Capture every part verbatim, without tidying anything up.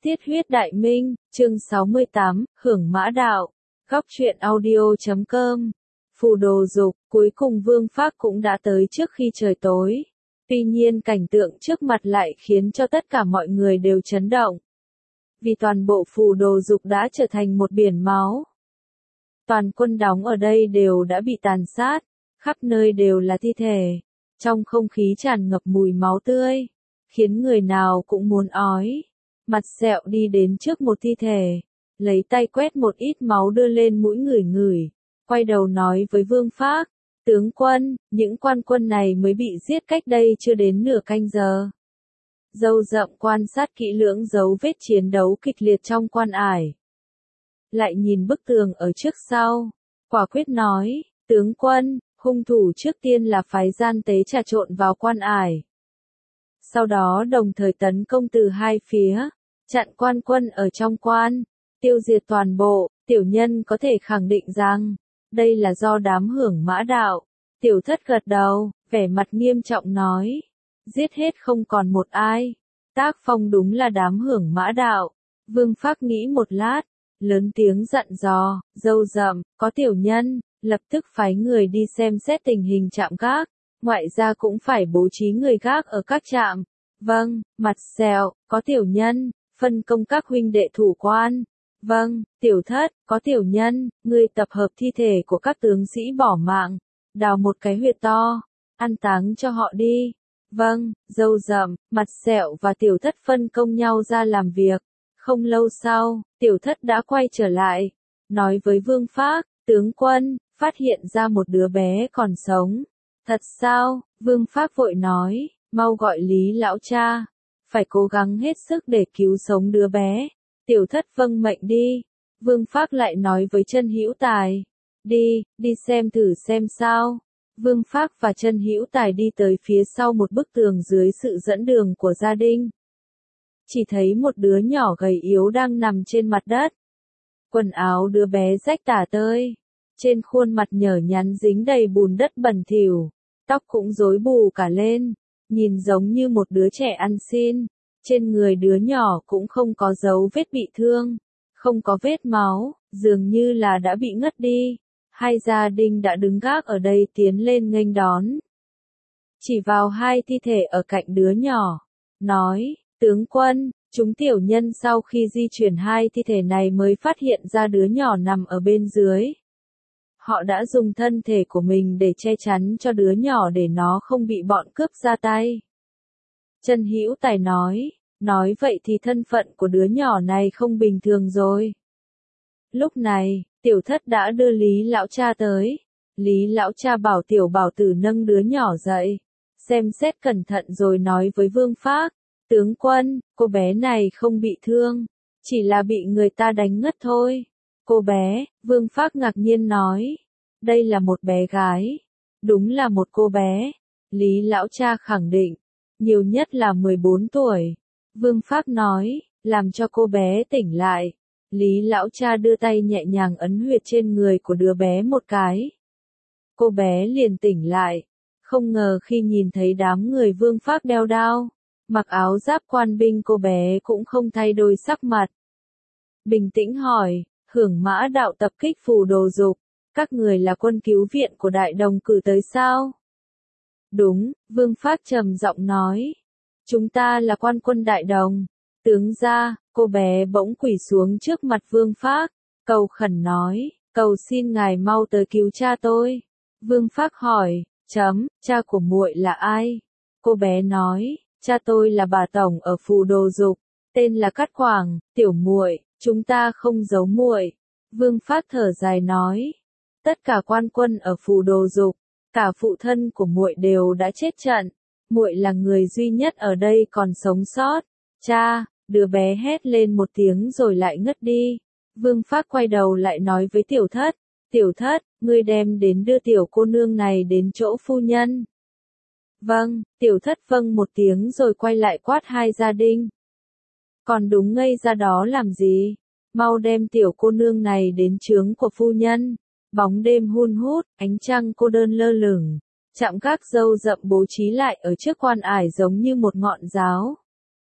Tiết huyết đại minh, chương sáu mươi tám, hưởng mã đạo. Góc truyện audio chấm com. Phù đồ dục, cuối cùng Vương Phác cũng đã tới trước khi trời tối. Tuy nhiên cảnh tượng trước mặt lại khiến cho tất cả mọi người đều chấn động. Vì toàn bộ phù đồ dục đã trở thành một biển máu. Toàn quân đóng ở đây đều đã bị tàn sát, khắp nơi đều là thi thể. Trong không khí tràn ngập mùi máu tươi, khiến người nào cũng muốn ói. Mặt sẹo đi đến trước một thi thể, lấy tay quét một ít máu đưa lên mũi ngửi ngửi, quay đầu nói với Vương Phác, tướng quân, những quan quân này mới bị giết cách đây chưa đến nửa canh giờ. Dâu rậm quan sát kỹ lưỡng dấu vết chiến đấu kịch liệt trong quan ải. Lại nhìn bức tường ở trước sau, quả quyết nói, tướng quân, hung thủ trước tiên là phái gian tế trà trộn vào quan ải. Sau đó đồng thời tấn công từ hai phía, chặn quan quân ở trong quan, tiêu diệt toàn bộ. Tiểu nhân có thể khẳng định rằng, đây là do đám hưởng mã đạo. Tiểu thất gật đầu, vẻ mặt nghiêm trọng nói, giết hết không còn một ai. Tác phong đúng là đám hưởng mã đạo. Vương Phác nghĩ một lát, lớn tiếng dặn dò, dâu rậm, có tiểu nhân, lập tức phái người đi xem xét tình hình trạm gác. Ngoại gia cũng phải bố trí người gác ở các trạm. Vâng, mặt sẹo, có tiểu nhân, phân công các huynh đệ thủ quan. Vâng, tiểu thất, có tiểu nhân, ngươi tập hợp thi thể của các tướng sĩ bỏ mạng, đào một cái huyệt to, an táng cho họ đi. Vâng, dâu rậm, mặt sẹo và tiểu thất phân công nhau ra làm việc. Không lâu sau, tiểu thất đã quay trở lại, nói với Vương Phác, tướng quân, phát hiện ra một đứa bé còn sống. Thật sao? Vương Phác vội nói, mau gọi Lý lão cha, phải cố gắng hết sức để cứu sống đứa bé. Tiểu thất vâng mệnh đi. Vương Phác lại nói với Chân Hữu Tài, đi, đi xem thử xem sao. Vương Phác và Chân Hữu Tài đi tới phía sau một bức tường dưới sự dẫn đường của gia đình. Chỉ thấy một đứa nhỏ gầy yếu đang nằm trên mặt đất. Quần áo đứa bé rách tả tơi, trên khuôn mặt nhở nhắn dính đầy bùn đất bẩn thỉu, tóc cũng rối bù cả lên, nhìn giống như một đứa trẻ ăn xin. Trên người đứa nhỏ cũng không có dấu vết bị thương, không có vết máu, dường như là đã bị ngất đi. Hai gia đình đã đứng gác ở đây tiến lên nghênh đón. Chỉ vào hai thi thể ở cạnh đứa nhỏ, nói, tướng quân, chúng tiểu nhân sau khi di chuyển hai thi thể này mới phát hiện ra đứa nhỏ nằm ở bên dưới. Họ đã dùng thân thể của mình để che chắn cho đứa nhỏ để nó không bị bọn cướp ra tay. Chân Hữu Tài nói, nói vậy thì thân phận của đứa nhỏ này không bình thường rồi. Lúc này, tiểu thất đã đưa Lý lão cha tới. Lý lão cha bảo tiểu bảo tử nâng đứa nhỏ dậy, xem xét cẩn thận rồi nói với Vương Phác, tướng quân, cô bé này không bị thương, chỉ là bị người ta đánh ngất thôi. Cô bé, Vương Phác ngạc nhiên nói, đây là một bé gái. Đúng là một cô bé. Lý lão cha khẳng định, nhiều nhất là mười bốn tuổi. Vương Phác nói, làm cho cô bé tỉnh lại. Lý lão cha đưa tay nhẹ nhàng ấn huyệt trên người của đứa bé một cái. Cô bé liền tỉnh lại. Không ngờ khi nhìn thấy đám người Vương Phác đeo đao, mặc áo giáp quan binh, cô bé cũng không thay đổi sắc mặt. Bình tĩnh hỏi, hưởng mã đạo tập kích phù đồ dục, các người là quân cứu viện của Đại Đồng cử tới sao? Đúng, Vương Phác trầm giọng nói. Chúng ta là quan quân Đại Đồng. Tướng gia, cô bé bỗng quỳ xuống trước mặt Vương Phác, cầu khẩn nói, cầu xin ngài mau tới cứu cha tôi. Vương Phác hỏi, chấm, cha của muội là ai? Cô bé nói, cha tôi là bà tổng ở phù đồ dục, tên là Cát Quảng, tiểu muội, chúng ta không giấu muội. Vương Phác thở dài nói, tất cả quan quân ở phù đồ dục, cả phụ thân của muội đều đã chết trận. Muội là người duy nhất ở đây còn sống sót. Cha, đứa bé hét lên một tiếng rồi lại ngất đi. Vương Phác quay đầu lại nói với tiểu thất, tiểu thất, ngươi đem đến đưa tiểu cô nương này đến chỗ phu nhân. Vâng, tiểu thất vâng một tiếng rồi quay lại quát hai gia đình. Còn đúng ngây ra đó làm gì? Mau đem tiểu cô nương này đến trướng của phu nhân. Bóng đêm hun hút, ánh trăng cô đơn lơ lửng. Trạm gác dâu rậm bố trí lại ở trước quan ải giống như một ngọn giáo.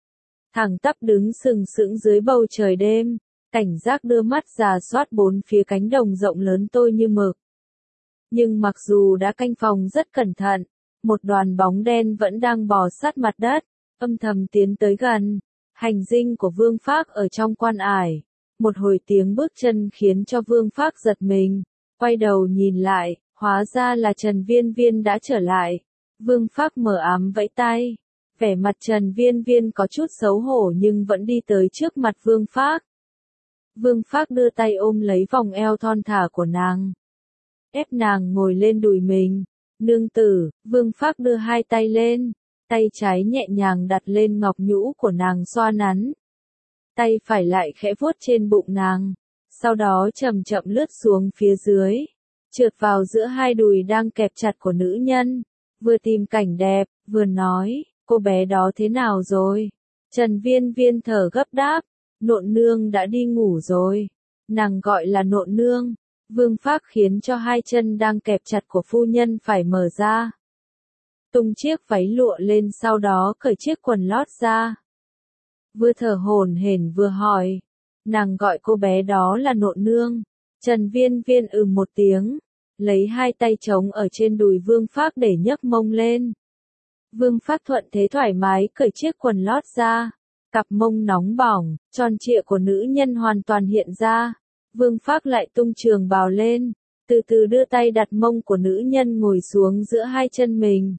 thẳng tắp đứng sừng sững dưới bầu trời đêm, cảnh giác đưa mắt rà soát bốn phía cánh đồng rộng lớn tôi như mực. Nhưng mặc dù đã canh phòng rất cẩn thận, một đoàn bóng đen vẫn đang bò sát mặt đất, âm thầm tiến tới gần. Hành dinh của Vương Phác ở trong quan ải. Một hồi tiếng bước chân khiến cho Vương Phác giật mình, quay đầu nhìn lại, hóa ra là Trần Viên Viên đã trở lại. Vương Phác mờ ám vẫy tay, vẻ mặt Trần Viên Viên có chút xấu hổ nhưng vẫn đi tới trước mặt Vương Phác. Vương Phác đưa tay ôm lấy vòng eo thon thả của nàng, ép nàng ngồi lên đùi mình. Nương tử, Vương Phác đưa hai tay lên, tay trái nhẹ nhàng đặt lên ngọc nhũ của nàng xoa nắn. Tay phải lại khẽ vuốt trên bụng nàng, sau đó chậm chậm lướt xuống phía dưới, trượt vào giữa hai đùi đang kẹp chặt của nữ nhân, vừa tìm cảnh đẹp, vừa nói, cô bé đó thế nào rồi? Trần Viên Viên thở gấp đáp, nộn nương đã đi ngủ rồi. Nàng gọi là nộn nương. Vương Phác khiến cho hai chân đang kẹp chặt của phu nhân phải mở ra, tung chiếc váy lụa lên, sau đó cởi chiếc quần lót ra. Vừa thở hổn hển vừa hỏi, nàng gọi cô bé đó là nộn nương. Trần Viên Viên ừ một tiếng, lấy hai tay trống ở trên đùi Vương Phác để nhấc mông lên. Vương Phác thuận thế thoải mái cởi chiếc quần lót ra, cặp mông nóng bỏng, tròn trịa của nữ nhân hoàn toàn hiện ra. Vương Phác lại tung trường bào lên, từ từ đưa tay đặt mông của nữ nhân ngồi xuống giữa hai chân mình.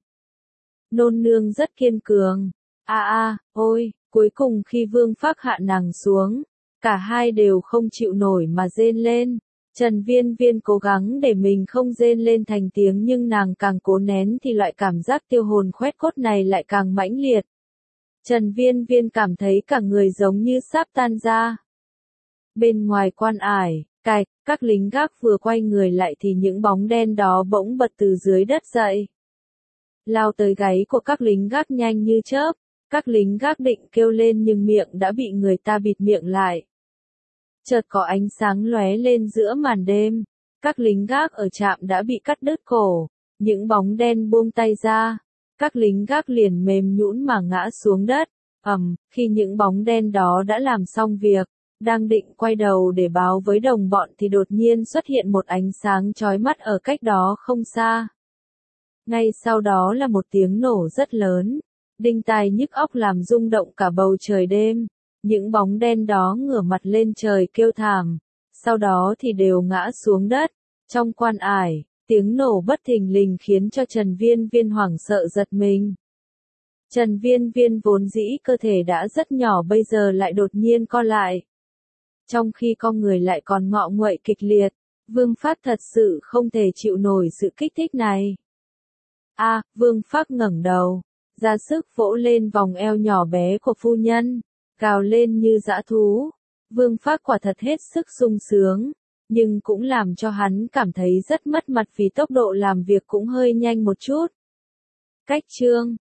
Nôn nương rất kiên cường. A a, ôi, cuối cùng khi Vương Phác hạ nàng xuống, cả hai đều không chịu nổi mà rên lên. Trần Viên Viên cố gắng để mình không rên lên thành tiếng nhưng nàng càng cố nén thì loại cảm giác tiêu hồn khoét cốt này lại càng mãnh liệt. Trần Viên Viên cảm thấy cả người giống như sắp tan ra. Bên ngoài quan ải, cạch, các lính gác vừa quay người lại thì những bóng đen đó bỗng bật từ dưới đất dậy, lao tới gáy của các lính gác nhanh như chớp. Các lính gác định kêu lên nhưng miệng đã bị người ta bịt miệng lại. Chợt có ánh sáng lóe lên giữa màn đêm, các lính gác ở trạm đã bị cắt đứt cổ, những bóng đen buông tay ra, các lính gác liền mềm nhũn mà ngã xuống đất. Ầm, khi những bóng đen đó đã làm xong việc, đang định quay đầu để báo với đồng bọn thì đột nhiên xuất hiện một ánh sáng chói mắt ở cách đó không xa. Ngay sau đó là một tiếng nổ rất lớn, đinh tai nhức óc làm rung động cả bầu trời đêm. Những bóng đen đó ngửa mặt lên trời kêu thảm, sau đó thì đều ngã xuống đất. Trong quan ải, tiếng nổ bất thình lình khiến cho Trần Viên Viên hoảng sợ giật mình. Trần Viên Viên vốn dĩ cơ thể đã rất nhỏ bây giờ lại đột nhiên co lại. Trong khi con người lại còn ngọ nguậy kịch liệt, Vương Phác thật sự không thể chịu nổi sự kích thích này. A, à, Vương Phác ngẩng đầu, ra sức vỗ lên vòng eo nhỏ bé của phu nhân, gào lên như dã thú. Vương Phác quả thật hết sức sung sướng, nhưng cũng làm cho hắn cảm thấy rất mất mặt vì tốc độ làm việc cũng hơi nhanh một chút. Cách chương